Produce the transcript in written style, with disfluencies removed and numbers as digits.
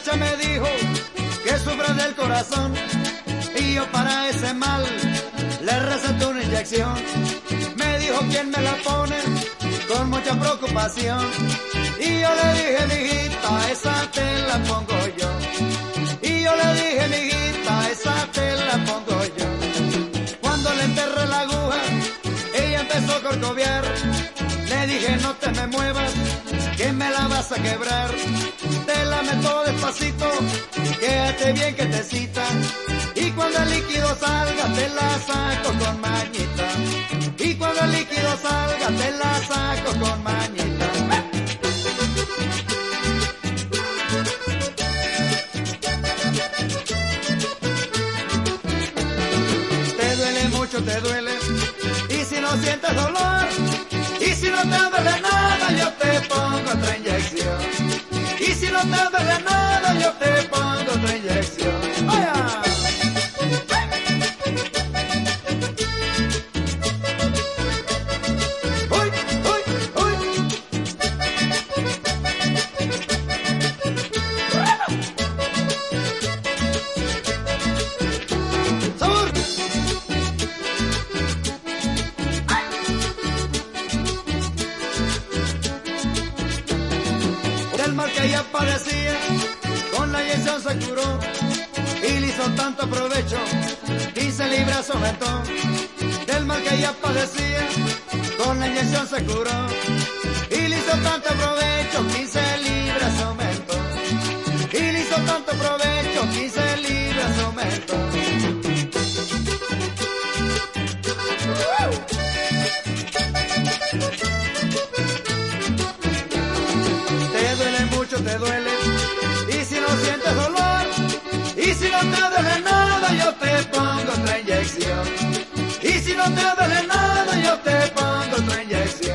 muchacha me dijo que sufre del corazón y yo para ese mal le receté una inyección. Me dijo quién me la pone con mucha preocupación y yo le dije, mijita, esa te la pongo yo. Y yo le dije, mijita, esa te la pongo yo. Cuando le enterré la aguja, ella empezó a corcoviar. Le dije, no te me muevas, que me la vas a quebrar. Te la meto despacito, quédate bien que te cita. Y cuando el líquido salga, te la saco con mañita. Y cuando el líquido salga, te la saco con mañita. Te duele mucho, te duele. Y si no sientes dolor, y si no te duele nada, yo te pongo otra inyección. Y si no te duele nada, yo te pongo otra inyección. ¡Vaya! ¡Uy, uy, uy! ¡Sabor! Del mal que ella padecía, con la inyección se curó y le hizo tanto provecho, 15 libras aumentó. Del mal que ella padecía, con la inyección se curó y le hizo tanto provecho, 15 libras aumentó. Y le hizo tanto provecho, 15 libras aumentó. Te duele mucho, te duele. Y si no sientes dolor, y si no te duele nada, yo te pongo otra inyección. Y si no te duele nada, yo te pongo otra inyección.